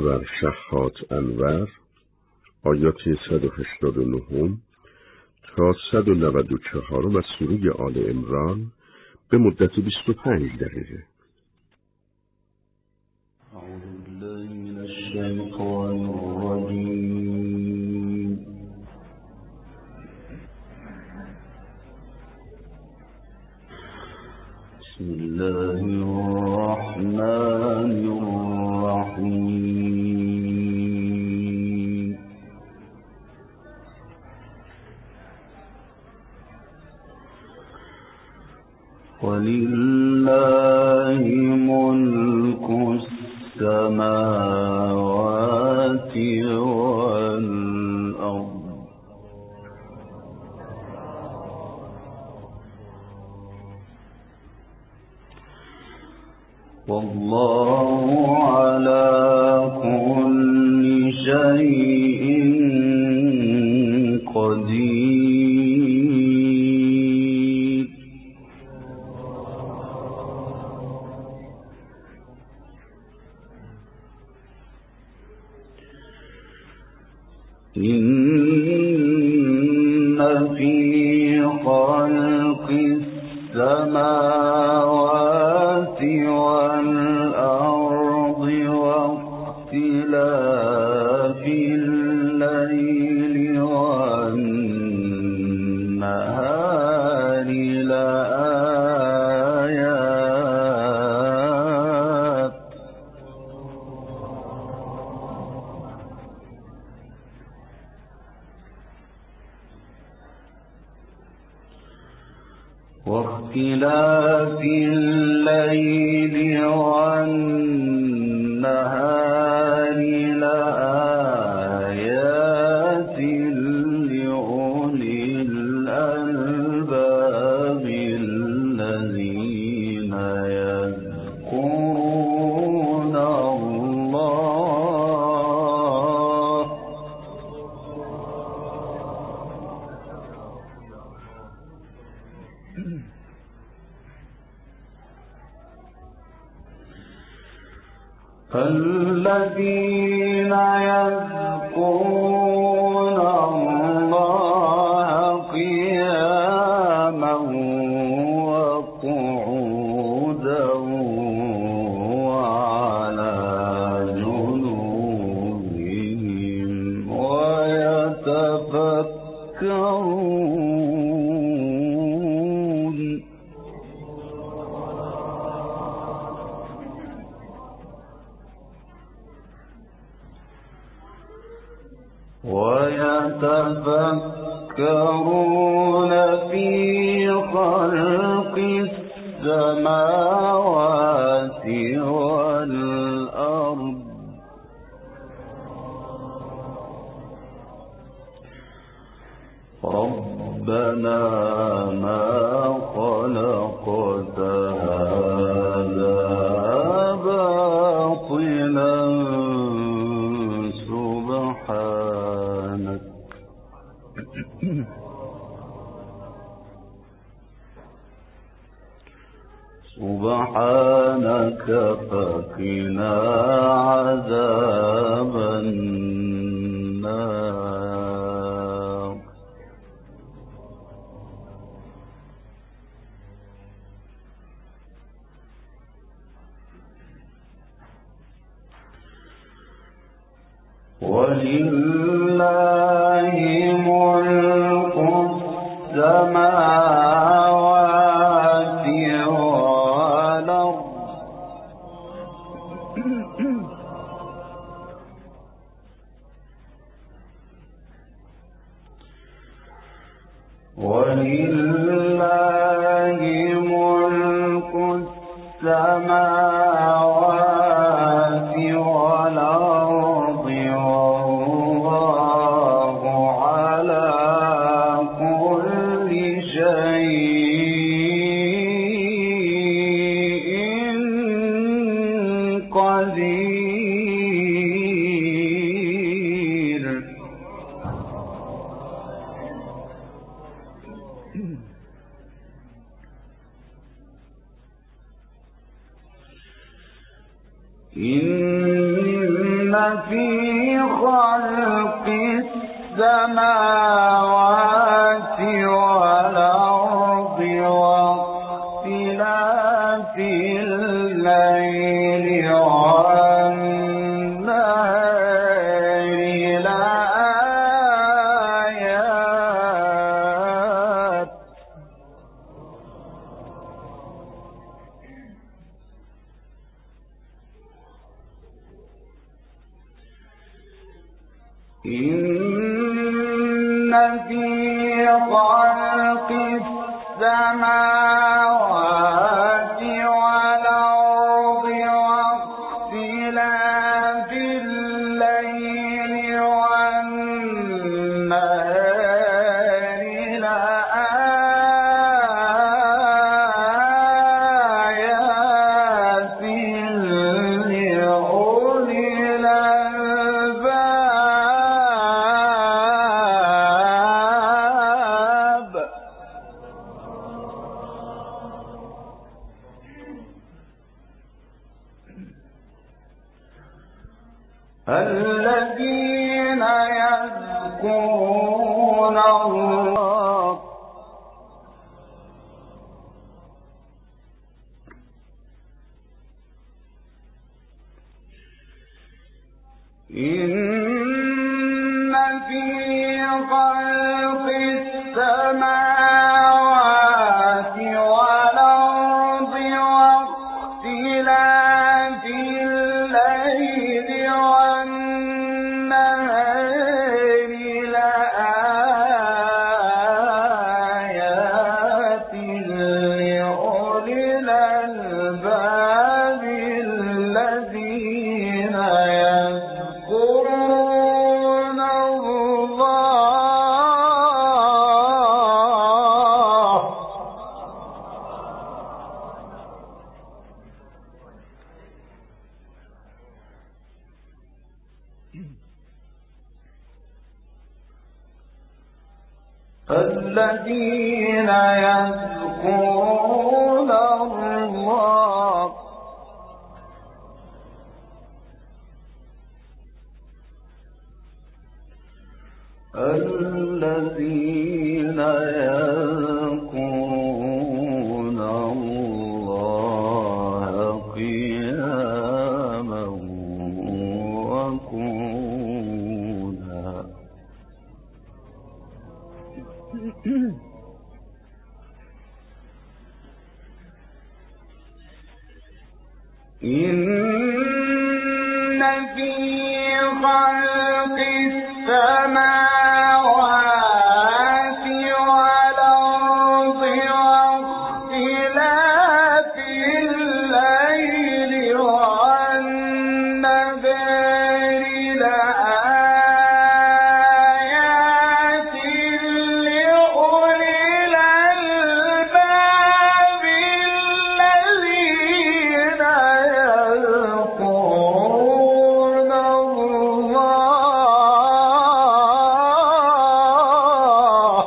و شحات انور آیات 189 تا 194 از سوره آل عمران به مدت 25 دقیقه. اعوذ بالله من الشیطان الرجیم. بسم الله الرحمن الرحیم. ولله ملك السماوات والأرض والله على كل شيء قدير. إن في خلق السماوات والأرض واختلاف الليل والنهار لآيات واختلاف الليل والنهار لآيات لأولي الألباب الذين يذكرون الله الذين يذكرون الله قياما وقعودا وعلى جنوبهم ويتفكرون في خلق السماوات والأرض ربنا ما خلقت هذا باطلا سبحانك فقنا عذاب النار. ولله ملك السماوات والأرض ولله ملك السماوات والأرض والله على كل شيء قدير. إن في خلق السماوات والأرض واختلاف الليل والنهار لآيات إن في خلق السماوات والأرض واختلاف الليل والنهار لآيات لأولي الألباب الذين يذكرون الله إن في خلق السماوات والأرض واختلاف الليل والنهار لآيات لأولي الألباب الذين يذكرون الله الذين يذكرون الله الذين يذكرون الله قياما وقعودا إن في خلق السماوات والأرض واختلاف الليل والنهار لآيات لأولي الألباب الذين يذكرون الله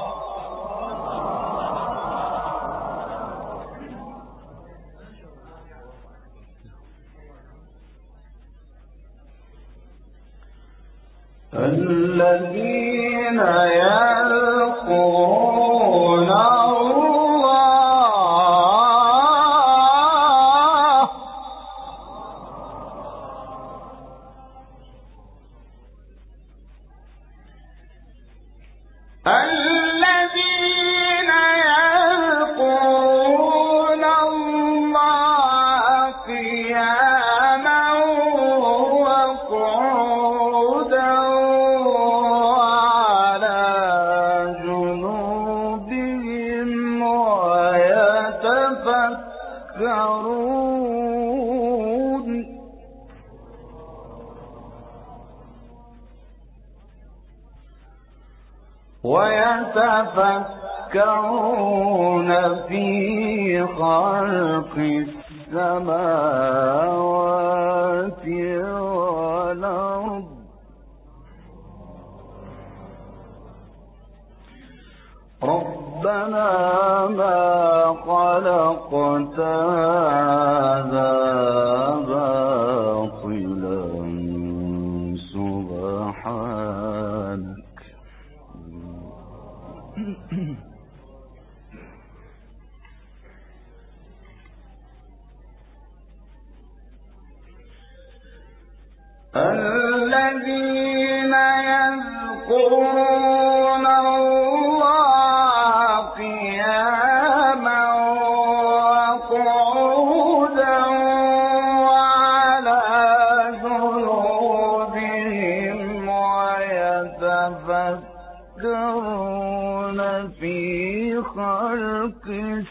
الذين يذكرون الله الذين يذكرون الله قياما وقعودا وعلى جنوبهم ويتفكرون في خلق السماوات والأرض ربنا ما خلقت هذا باطلا الذين يذكرون الله قياما وقعودا وعلى جنوبهم ويتفكرون في خلق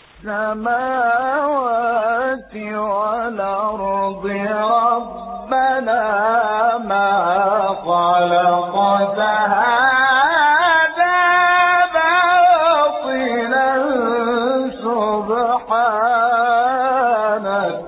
السماوات والأرض ربنا ما خلقت هذا باطلا سبحانك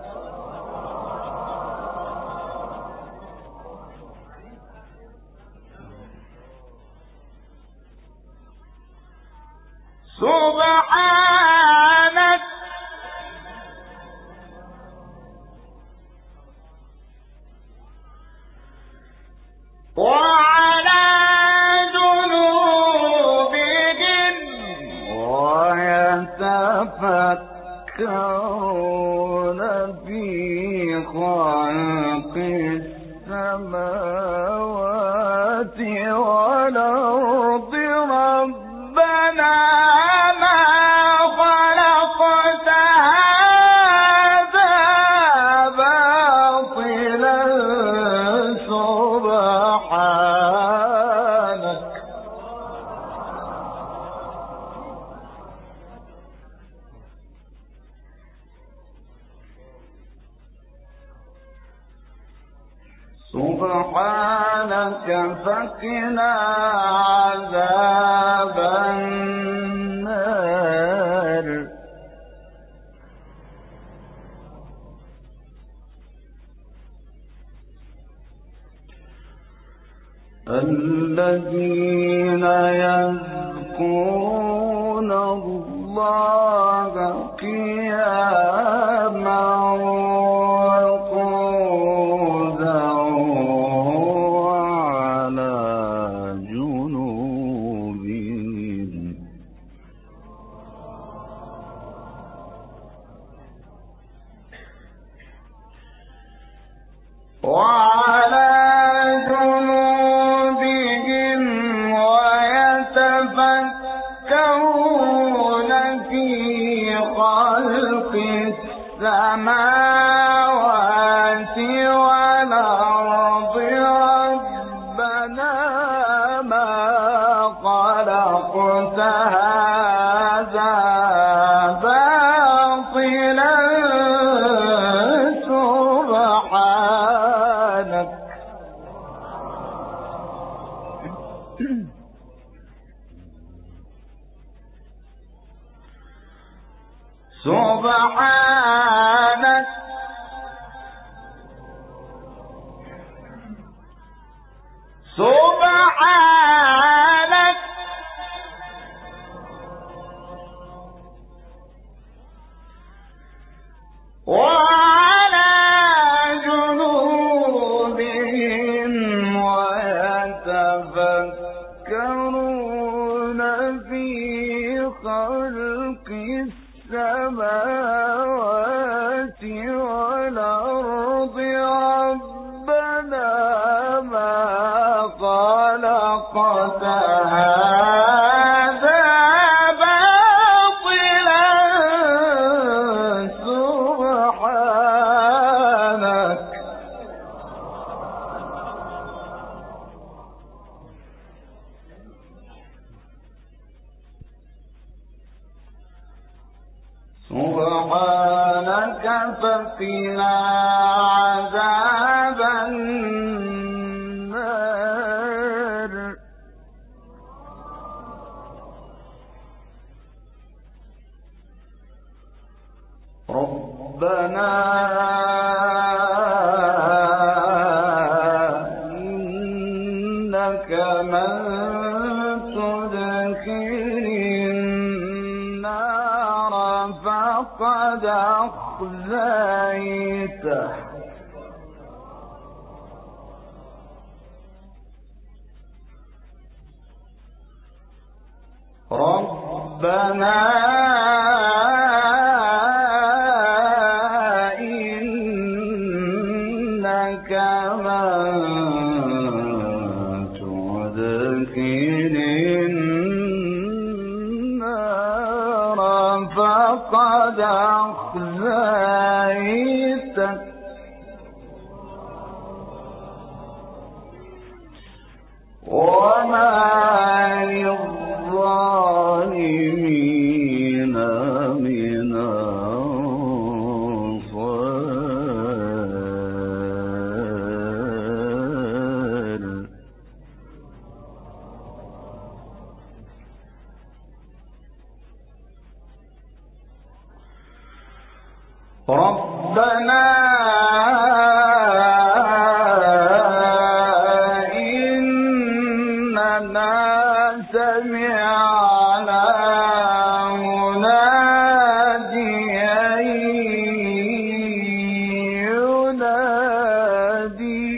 وعلى جنوبهم ويتفكرون في خلق السماوات والأرض ربنا ما خلقت هذا باطلا سبحانك سبحانك فقنا عذاب النار الذين يذكرون الله قياما وقعودا وعلى جنوبهم ويتفكرون في خلق السماوات والأرض ربنا ما خلقت هذا باطلا سبحانك سبحانك سبحانك وعلى جنوبهم ويتفكرون في خلق السماوات والأرض ربنا ما خلقت هذا باطلا سبحانك سبحانك فقنا عذاب النار ربنا إنك من تدخل النار فقد أخزيته ربنا إنك من قد أخزيتك وما للظالمين من أنصار. ربنا إننا سمعنا مناديا ينادي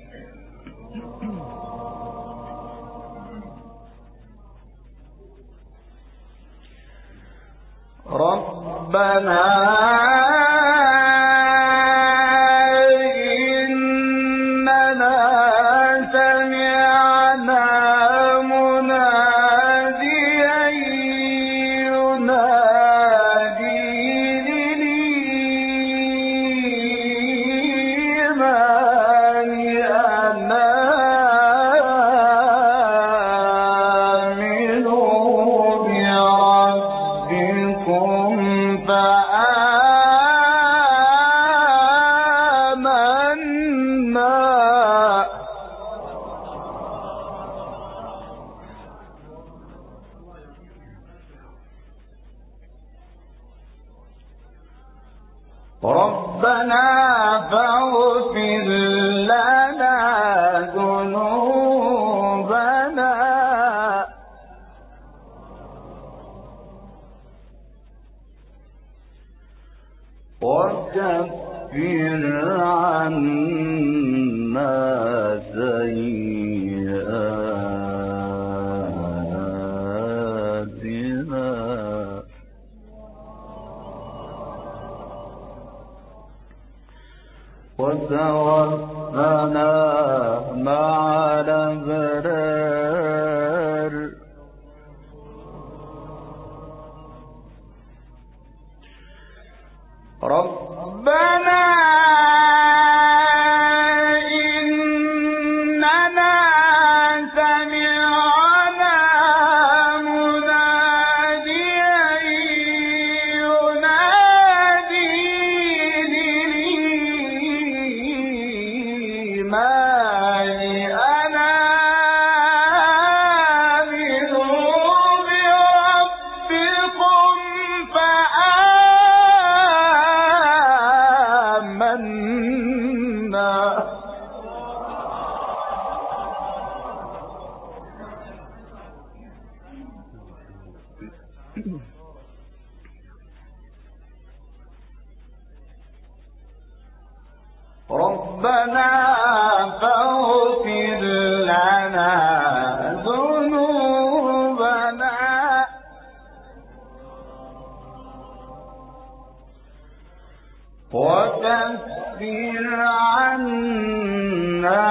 ربنا ربنا فاغفر لنا ذنوبنا وكفر عنا سيئاتنا وتوفنا مع الأبرار. ربنا إننا سمعنا مناديا ينادي للإيمان أن آمنوا بربكم فآمنا. ربنا فاغفر لنا ذنوبنا وكفر عنا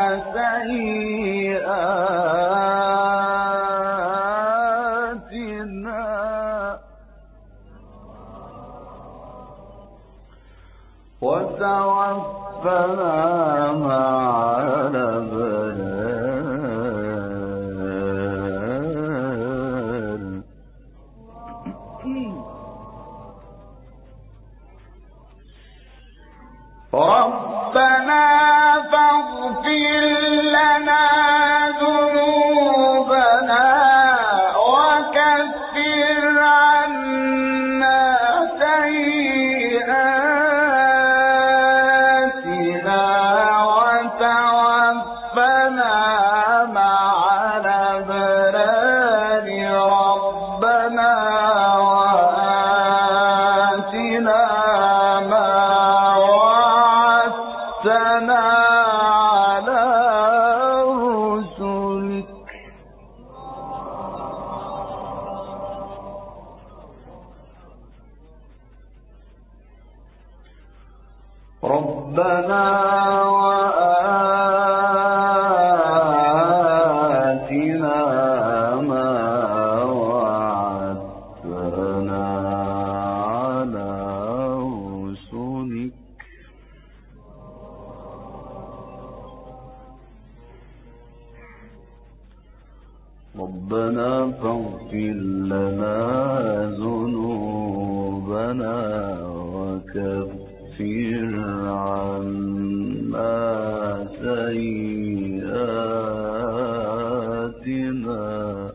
سيئاتنا وتوفنا مع الأبرار. ربنا فاغفر لنا ذنوبنا وكفر عنا سيئاتنا وتوفنا مع الأبرار. ربنا وآتنا ما وعدتنا على رسلك ربنا وآتنا ربنا فاغفر لنا ذنوبنا وكفر عنا سيئاتنا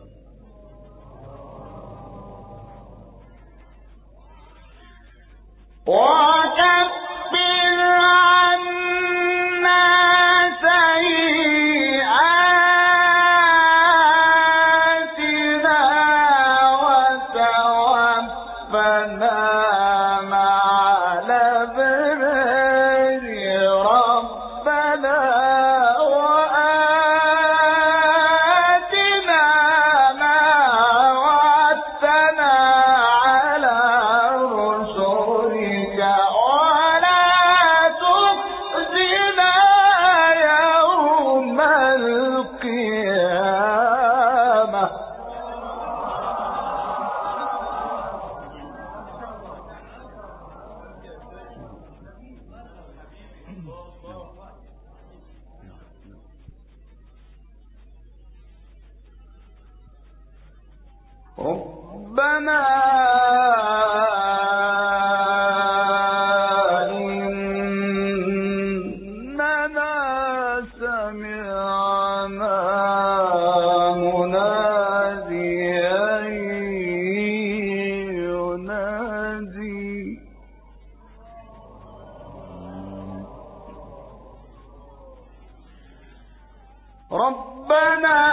ربنا إننا سمعنا مناديا ينادي ربنا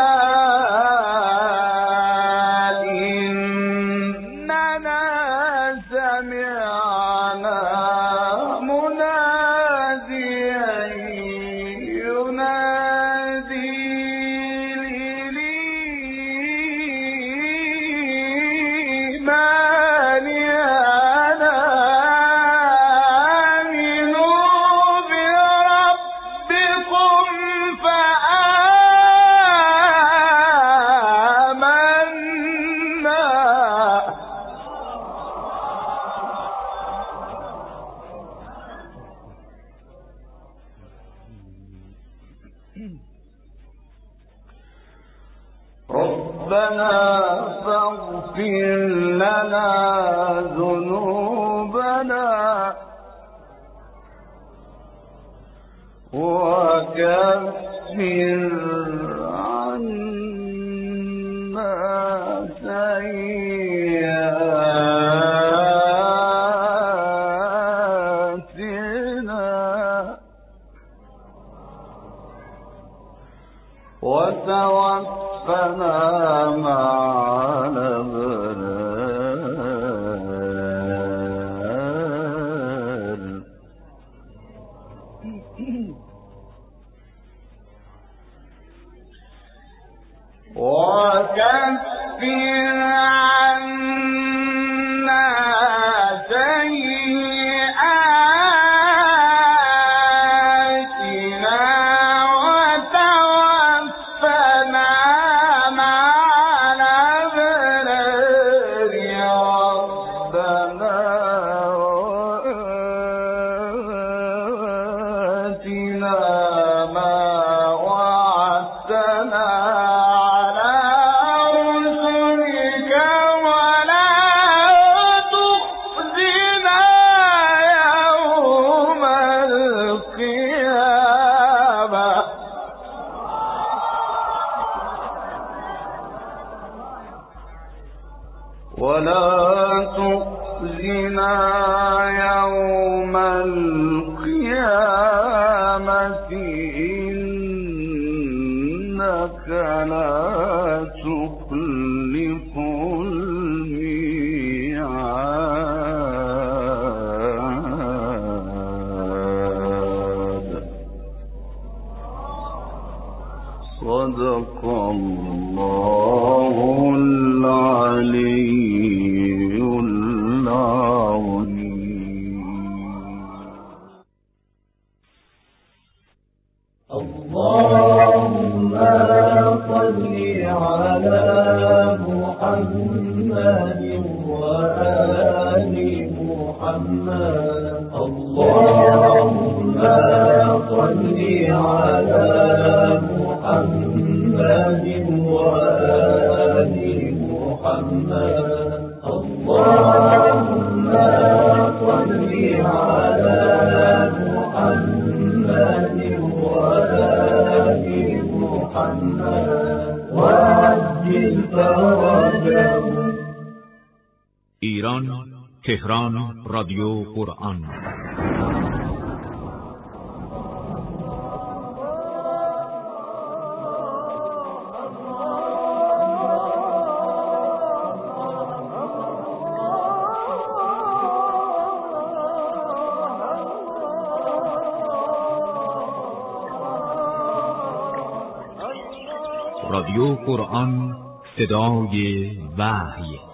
ربنا فاغفر لنا ذنوبنا وكفر عنا سيئاتنا وتوفنا مع الأبرار وكفر عنا سيئاتنا وتوفنا مع الأبرار ربنا وآتنا ما وعدتنا ولا تخزنا يوم القيامة إنك لا تخلف الميعاد صدق الله العلي العظيم. اللهم صل على محمد وآل محمد. اللهم صل على محمد وآل محمد اللهم صل على محمد وآل محمد وعجل فرجهم. ایران، تهران، رادیو قرآن. رادیو قرآن، صدای وحی.